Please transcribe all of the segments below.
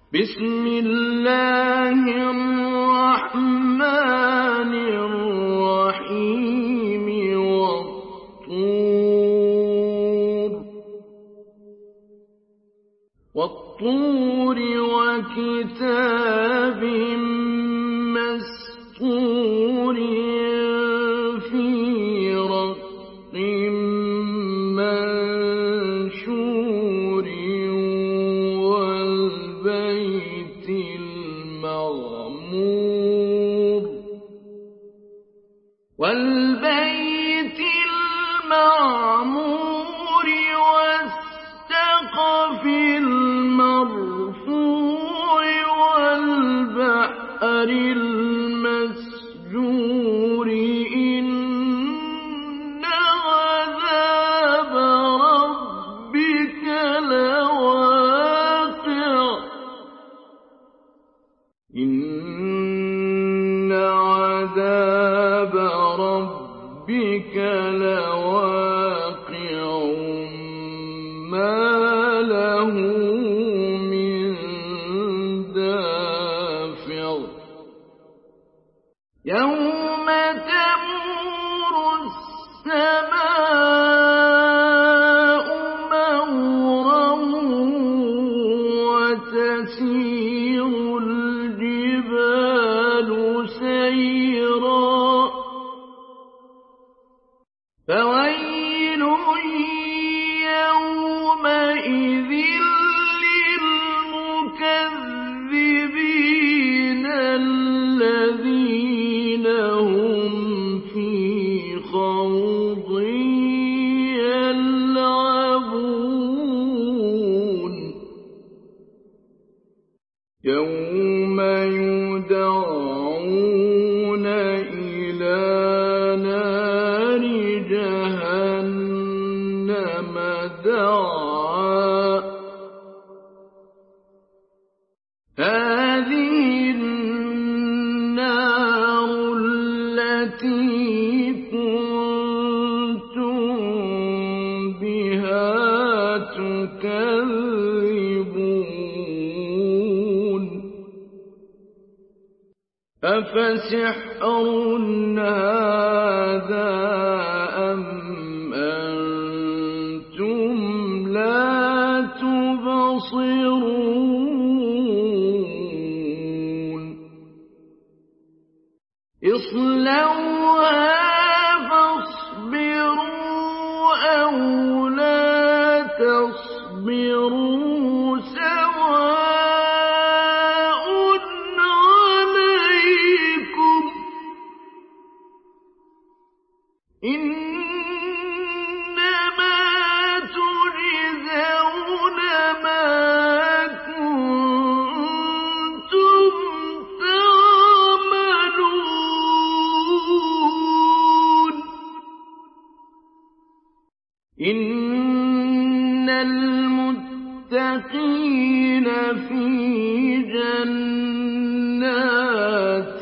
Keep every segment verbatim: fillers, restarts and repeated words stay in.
بسم الله الرحمن الرحيم والطور والطور وكتاب مسطور في رق منشور والبيت المعمور والبيت المعمور والسقف المرفوع والبحر المسجور إن عذاب ربك لواقع إن عذاب ربك لواقع ما له من دافع يوم تمور السماء مورا وتسير الجبال سيرا فويل يومئذ للمكذبين الذين هم في خوض يلعبون يوم يدعون إلى نار جهنم دعا هذه النار التي كنتم بها تكذبون أفسحر هذا أم أنتم لا تبصرون اصلوها فاصبروا أو لا تصبروا سواء عليكم إنما تجزون ما كنتم تعملون إن المتقين في جنات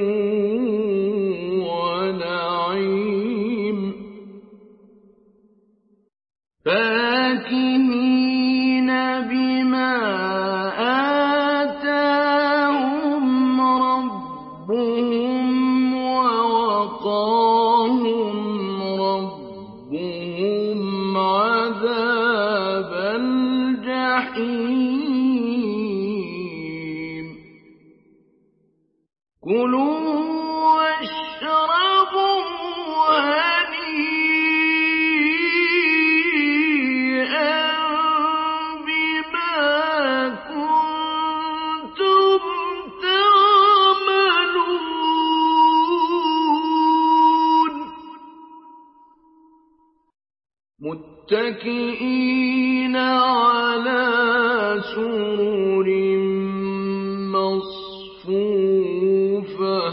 ونعيم فاكهين بما آتاهم ربهم ووقاهم ربهم عذاب الجحيم كلوا واشربوا هنيئا بما كنتم تعملون متكئين على سرر مصفوفة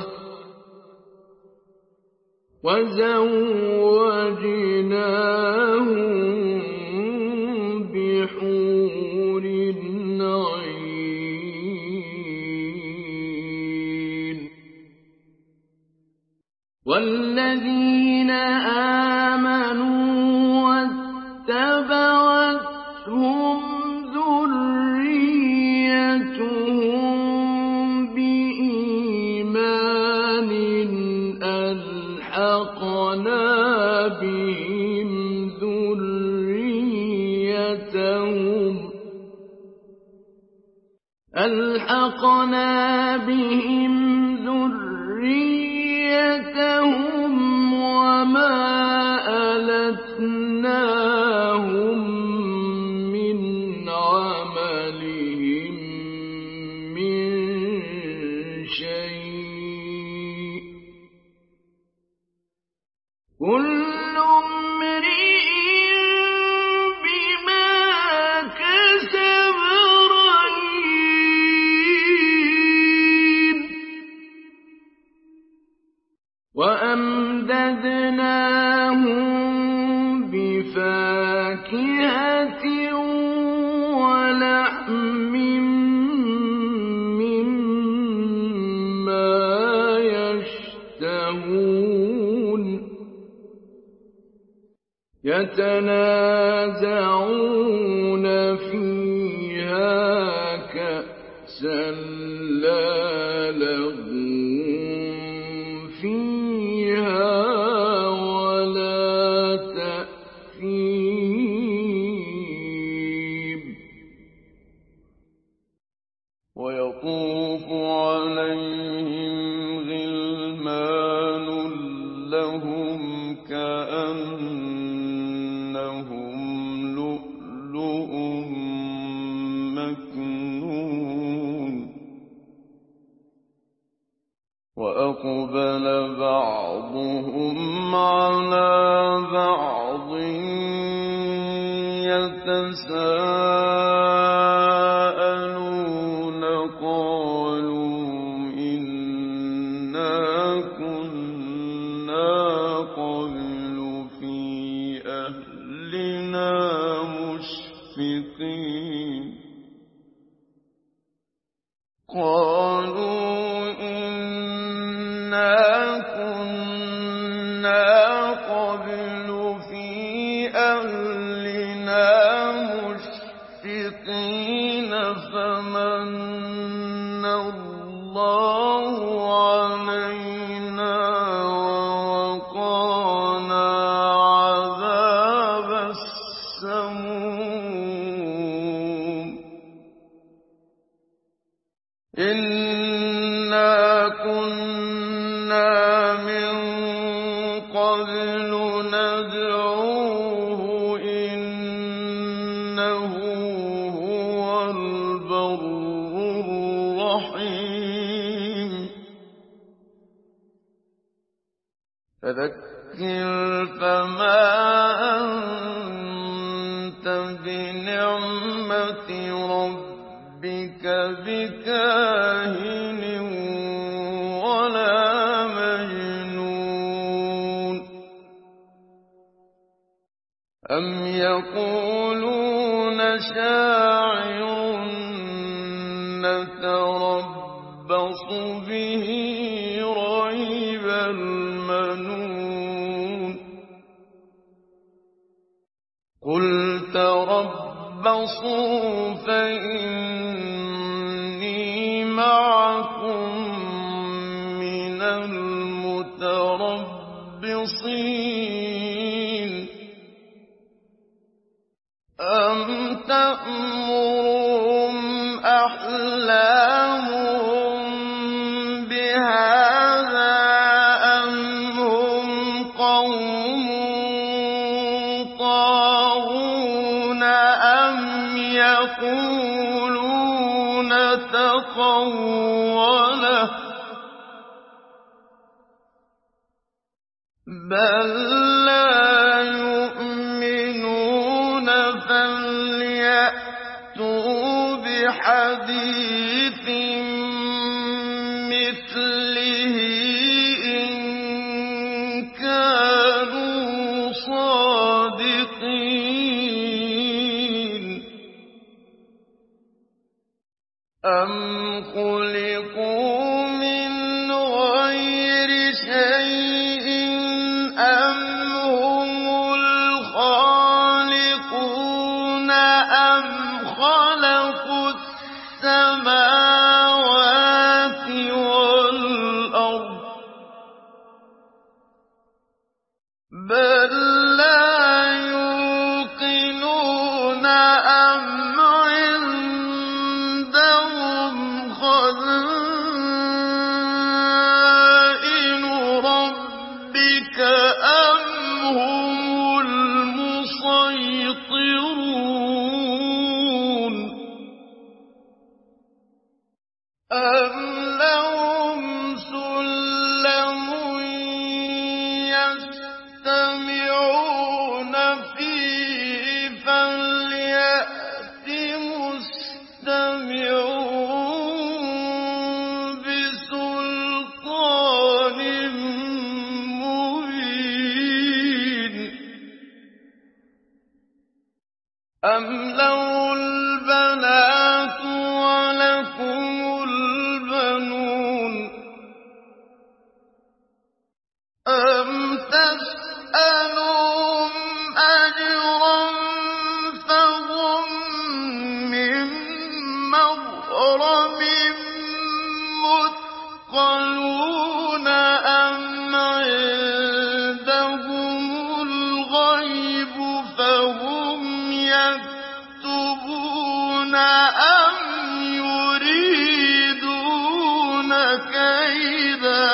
وزوجناهم بحور عين والذين آمنوا واتبعتهم ذريتهم ألحقنا بهم ذريتهم وما ألتناهم من عملهم من شيء كل امرئ بما كسب رهين وأمددناهم بفاكهة ولحم مما يشتهون يتنازعون فيها كأسا لا لغو فيها ولا تأثيم ويطوف عليهم غلمان لهم كأنهم لؤلؤ مكنون وأقبل بعضهم على بعض يتساءلون قالوا إنا كنا قبل في أهلنا مشفقين قالوا إنا كنا قبل في أهلنا مشفقين فمن الله علينا ووقانا عذاب السموم إنا كنا من قبل ندعوه إنه هو البر الرحيم فذكر فما أنت بنعمة ربك بكاهن ولا مجنون أم يقولون شاعر نتربص به ريب المنون قل تربصوا فإني معكم من المتربصين أم تأمرهم أحلامهم بهذا أم هم قوم طاغون أم يقولون تقوله بل لا يؤمنون فليأتوا بحديث مثله إن كانوا صادقين أم خلقوا من غير شيء أم هم الخالقون أم خلقوا السماوات والأرض بل لا يوقنون أم عندهم أَمْ لَهُمْ سُلَّمٌ يَسْتَمِعُونَ فِيهِ فَلْيَأْتِ مُسْتَمِعُهُم بِسُلْطَانٍ مُّبِينٍ أَمْ لَهُ الْبَنَاتُ وَلَكُمُ الْبَنُونَ أَمْ تَسْأَلُهُمْ أَجْرًا فَهُم مِّن مَّغْرَمٍ مُّثْقَلُونَ أَمْ عِندَهُمُ الْغَيْبُ فَهُمْ يَكْتُبُونَ أَمْ يُرِيدُونَ كَيْدًا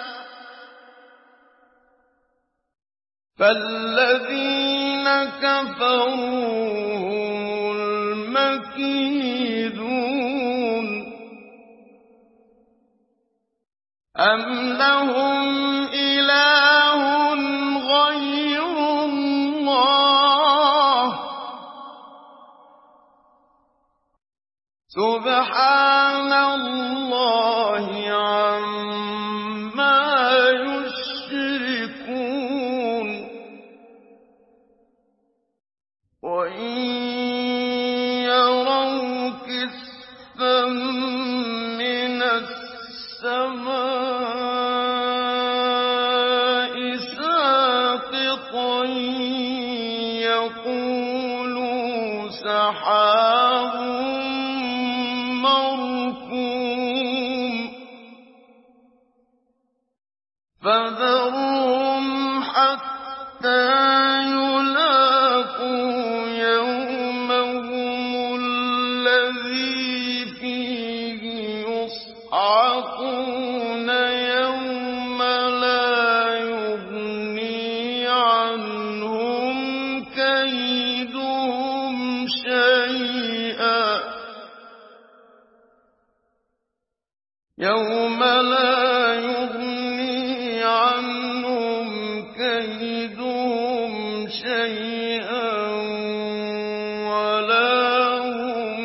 فَالَّذِينَ كَفَرُوا هُمُ الْمَكِيدُونَ أَمْ لَهُمْ إِلَٰهٌ غَيْرُ اللَّهِ سُبْحَانَ اللَّهِ عَمَّا يُشْرِكُونَ وَإِن يَرَوْا كِسْفًا مِّنَ السَّمَاءِ سَاقِطًا يَقُولُوا سَحَابٌ مَّرْكُومٌ فَذَرْهُمْ حَتَّىٰ يُلَاقُوا يَوْمَهُمُ الَّذِي فِيهِ يُصْعَقُونَ يَوْمَ لَا يُغْنِي عَنْهُمْ كَيْدُهُمْ شَيْئًا يَوْمَ لَا يُغْنِي عَنْهُمْ كَيْدُهُمْ شَيْئًا وَلَا هُمْ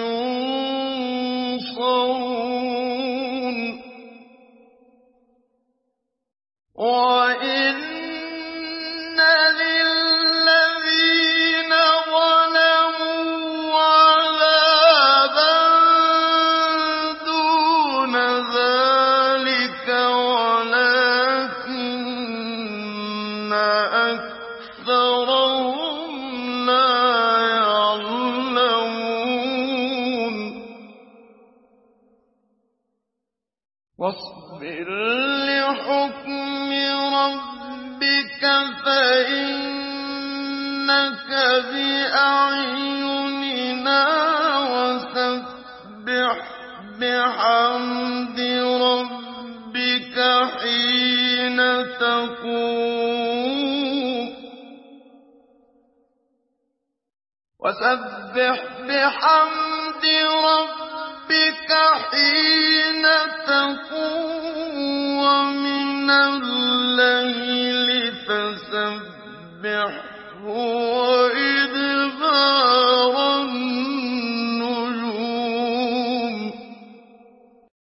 يُنصَرُونَ وَإِنَّ لِلَّذِينَ ظَلَمُوا عَذَابًا دُونَ ذَٰلِكَ وَلَٰكِنَّ أَكْثَرَهُمْ لَا يَعْلَمُونَ وَاصْبِرْ لِحُكْمِ رَبِّكَ فَإِنَّكَ بِأَعْيُنِنَا وَسَبِّحْ بِحَمْدِ رَبِّكَ حِينَ تَقُومُ وَسَبِّحْ بِحَمْدِ رَبِّكَ حِينَ تَقُومُ وَمِنَ اللَّيْلِ فَسَبِّحْهُ وَإِذَا